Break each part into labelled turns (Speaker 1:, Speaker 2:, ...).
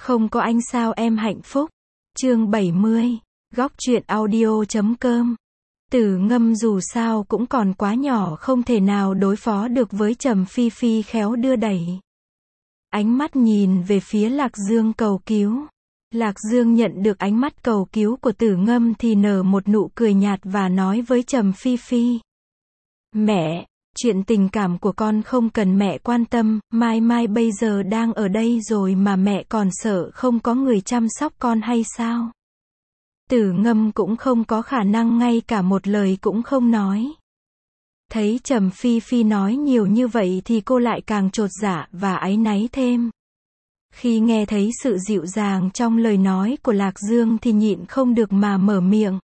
Speaker 1: Không có anh sao em hạnh phúc. Chương 70. Góc truyện audio.com. Tử Ngâm dù sao cũng còn quá nhỏ, không thể nào đối phó được với Trầm Phi Phi khéo đưa đẩy. Ánh mắt nhìn về phía Lạc Dương cầu cứu. Lạc Dương nhận được ánh mắt cầu cứu của Tử Ngâm thì nở một nụ cười nhạt và nói với Trầm Phi Phi. Mẹ, chuyện tình cảm của con không cần mẹ quan tâm, Mai Mai bây giờ đang ở đây rồi mà mẹ còn sợ không có người chăm sóc con hay sao? Tử Ngâm cũng không có khả năng ngay cả một lời cũng không nói. Thấy Trầm Phi Phi nói nhiều như vậy thì cô lại càng chột dạ và áy náy thêm. Khi nghe thấy sự dịu dàng trong lời nói của Lạc Dương thì nhịn không được mà mở miệng.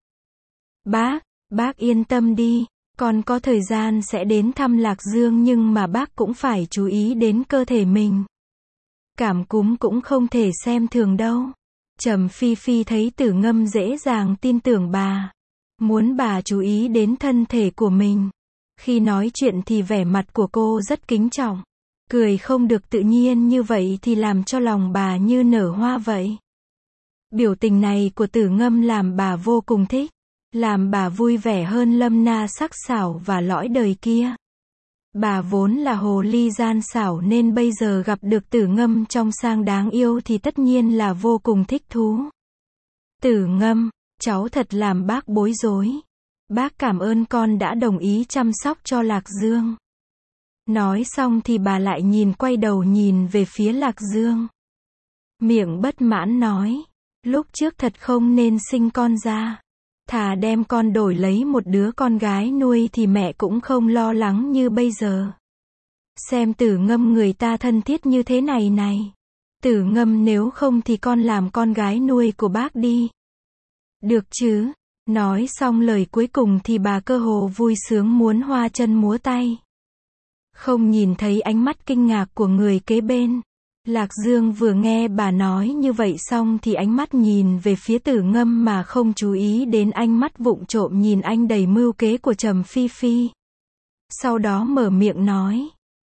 Speaker 1: Bác yên tâm đi, con có thời gian sẽ đến thăm Lạc Dương nhưng mà bác cũng phải chú ý đến cơ thể mình. Cảm cúm cũng không thể xem thường đâu. Trầm Phi Phi thấy Tử Ngâm dễ dàng tin tưởng bà. Muốn bà chú ý đến thân thể của mình. Khi nói chuyện thì vẻ mặt của cô rất kính trọng. Cười không được tự nhiên như vậy thì làm cho lòng bà như nở hoa vậy. Biểu tình này của Tử Ngâm làm bà vô cùng thích. Làm bà vui vẻ hơn Lâm Na sắc sảo và lõi đời kia. Bà vốn là hồ ly gian xảo nên bây giờ gặp được Tử Ngâm trong sang đáng yêu thì tất nhiên là vô cùng thích thú. Tử Ngâm, cháu thật làm bác bối rối. Bác cảm ơn con đã đồng ý chăm sóc cho Lạc Dương. Nói xong thì bà lại quay đầu nhìn về phía Lạc Dương. Miệng bất mãn nói, lúc trước thật không nên sinh con ra. Thà đem con đổi lấy một đứa con gái nuôi thì mẹ cũng không lo lắng như bây giờ. Xem Tử Ngâm người ta thân thiết như thế này. Tử Ngâm nếu không thì con làm con gái nuôi của bác đi. Được chứ? Nói xong lời cuối cùng thì bà cơ hồ vui sướng muốn hoa chân múa tay. Không nhìn thấy ánh mắt kinh ngạc của người kế bên. Lạc Dương vừa nghe bà nói như vậy xong thì ánh mắt nhìn về phía Tử Ngâm mà không chú ý đến ánh mắt vụng trộm nhìn anh đầy mưu kế của Trầm Phi Phi. Sau đó mở miệng nói.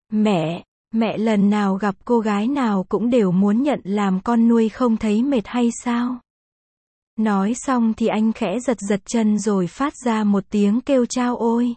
Speaker 1: Mẹ lần nào gặp cô gái nào cũng đều muốn nhận làm con nuôi không thấy mệt hay sao? Nói xong thì anh khẽ giật chân rồi phát ra một tiếng kêu chao ôi.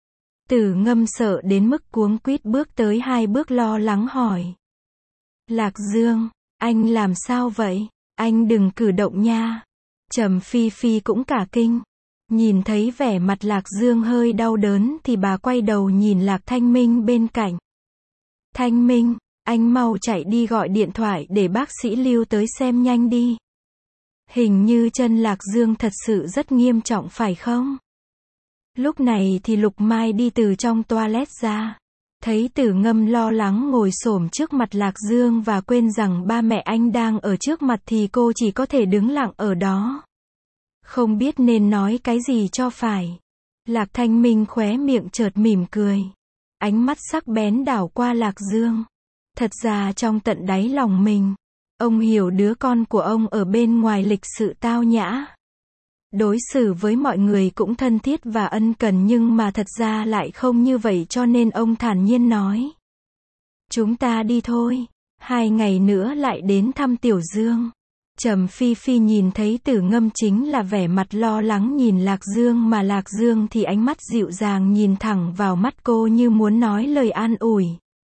Speaker 1: Tử Ngâm sợ đến mức cuống quýt bước tới 2 bước lo lắng hỏi. Lạc Dương, anh làm sao vậy? Anh đừng cử động nha. Trầm Phi Phi cũng cả kinh. Nhìn thấy vẻ mặt Lạc Dương hơi đau đớn thì bà quay đầu nhìn Lạc Thanh Minh bên cạnh. Thanh Minh, anh mau chạy đi gọi điện thoại để bác sĩ Lưu tới xem nhanh đi. Hình như chân Lạc Dương thật sự rất nghiêm trọng phải không? Lúc này thì Lục Mai đi từ trong toilet ra. Thấy Tử Ngâm lo lắng ngồi xổm trước mặt Lạc Dương và quên rằng ba mẹ anh đang ở trước mặt thì cô chỉ có thể đứng lặng ở đó. Không biết nên nói cái gì cho phải. Lạc Thanh Minh khóe miệng chợt mỉm cười. Ánh mắt sắc bén đảo qua Lạc Dương. Thật ra trong tận đáy lòng mình, ông hiểu đứa con của ông ở bên ngoài lịch sự tao nhã. Đối xử với mọi người cũng thân thiết và ân cần nhưng mà thật ra lại không như vậy cho nên ông thản nhiên nói. Chúng ta đi thôi, 2 ngày nữa lại đến thăm Tiểu Dương. Trầm Phi Phi nhìn thấy Tử Ngâm chính là vẻ mặt lo lắng nhìn Lạc Dương mà Lạc Dương thì ánh mắt dịu dàng nhìn thẳng vào mắt cô như muốn nói lời an ủi.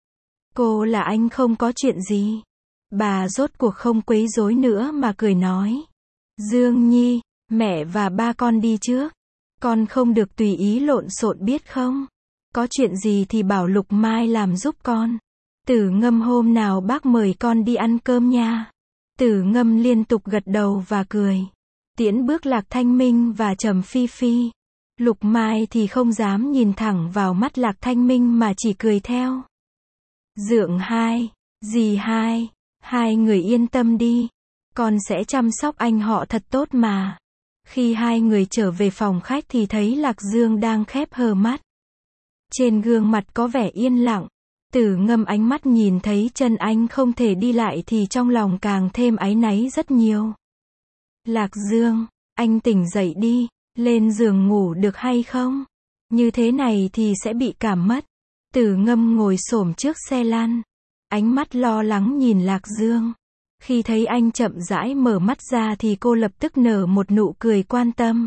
Speaker 1: Cô là anh không có chuyện gì. Bà rốt cuộc không quấy rối nữa mà cười nói. Dương Nhi, mẹ và ba con đi trước. Con không được tùy ý lộn xộn biết không? Có chuyện gì thì bảo Lục Mai làm giúp con. Tử Ngâm hôm nào bác mời con đi ăn cơm nha. Tử Ngâm liên tục gật đầu và cười. Tiễn bước Lạc Thanh Minh và Trầm Phi Phi. Lục Mai thì không dám nhìn thẳng vào mắt Lạc Thanh Minh mà chỉ cười theo. Dượng hai, dì hai người yên tâm đi. Con sẽ chăm sóc anh họ thật tốt mà. Khi 2 người trở về phòng khách thì thấy Lạc Dương đang khép hờ mắt. Trên gương mặt có vẻ yên lặng. Tử Ngâm ánh mắt nhìn thấy chân anh không thể đi lại thì trong lòng càng thêm áy náy rất nhiều. Lạc Dương, anh tỉnh dậy đi, lên giường ngủ được hay không? Như thế này thì sẽ bị cảm mất. Tử Ngâm ngồi xổm trước xe lăn. Ánh mắt lo lắng nhìn Lạc Dương. Khi thấy anh chậm rãi mở mắt ra thì cô lập tức nở một nụ cười quan tâm.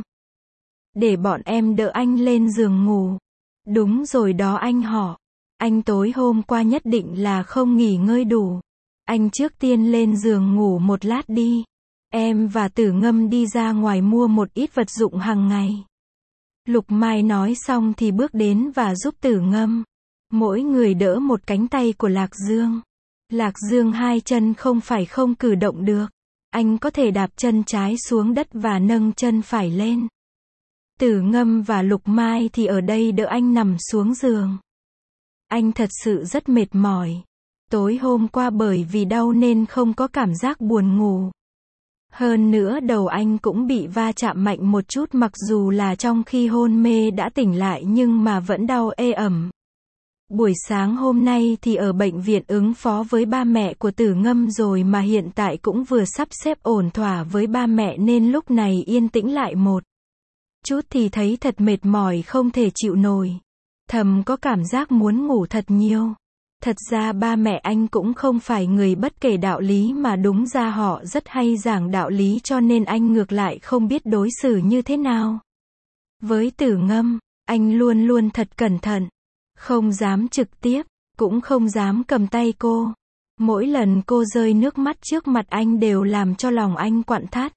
Speaker 1: Để bọn em đỡ anh lên giường ngủ. Đúng rồi đó anh họ. Anh tối hôm qua nhất định là không nghỉ ngơi đủ. Anh trước tiên lên giường ngủ một lát đi. Em và Tử Ngâm đi ra ngoài mua một ít vật dụng hàng ngày. Lục Mai nói xong thì bước đến và giúp Tử Ngâm. Mỗi người đỡ một cánh tay của Lạc Dương. Lạc Dương hai chân không phải không cử động được. Anh có thể đạp chân trái xuống đất và nâng chân phải lên. Tử Ngâm và Lục Mai thì ở đây đỡ anh nằm xuống giường. Anh thật sự rất mệt mỏi. Tối hôm qua bởi vì đau nên không có cảm giác buồn ngủ. Hơn nữa đầu anh cũng bị va chạm mạnh một chút, mặc dù là trong khi hôn mê đã tỉnh lại nhưng mà vẫn đau ê ẩm. Buổi sáng hôm nay thì ở bệnh viện ứng phó với ba mẹ của Tử Ngâm rồi, mà hiện tại cũng vừa sắp xếp ổn thỏa với ba mẹ nên lúc này yên tĩnh lại một chút thì thấy thật mệt mỏi không thể chịu nổi. Thầm có cảm giác muốn ngủ thật nhiều. Thật ra ba mẹ anh cũng không phải người bất kể đạo lý, mà đúng ra họ rất hay giảng đạo lý, cho nên anh ngược lại không biết đối xử như thế nào. Với Tử Ngâm, anh luôn luôn thật cẩn thận. Không dám trực tiếp, cũng không dám cầm tay cô. Mỗi lần cô rơi nước mắt trước mặt anh đều làm cho lòng anh quặn thắt.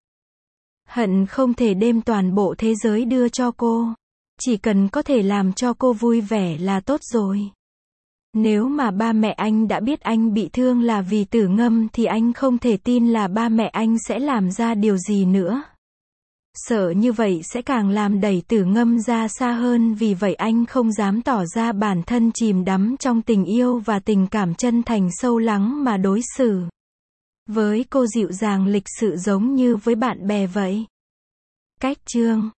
Speaker 1: Hận không thể đem toàn bộ thế giới đưa cho cô. Chỉ cần có thể làm cho cô vui vẻ là tốt rồi. Nếu mà ba mẹ anh đã biết anh bị thương là vì Tử Ngâm thì anh không thể tin là ba mẹ anh sẽ làm ra điều gì nữa. Sợ như vậy sẽ càng làm đẩy Tử Ngâm ra xa hơn, vì vậy anh không dám tỏ ra bản thân chìm đắm trong tình yêu và tình cảm chân thành sâu lắng, mà đối xử với cô dịu dàng lịch sự giống như với bạn bè vậy. Cách chương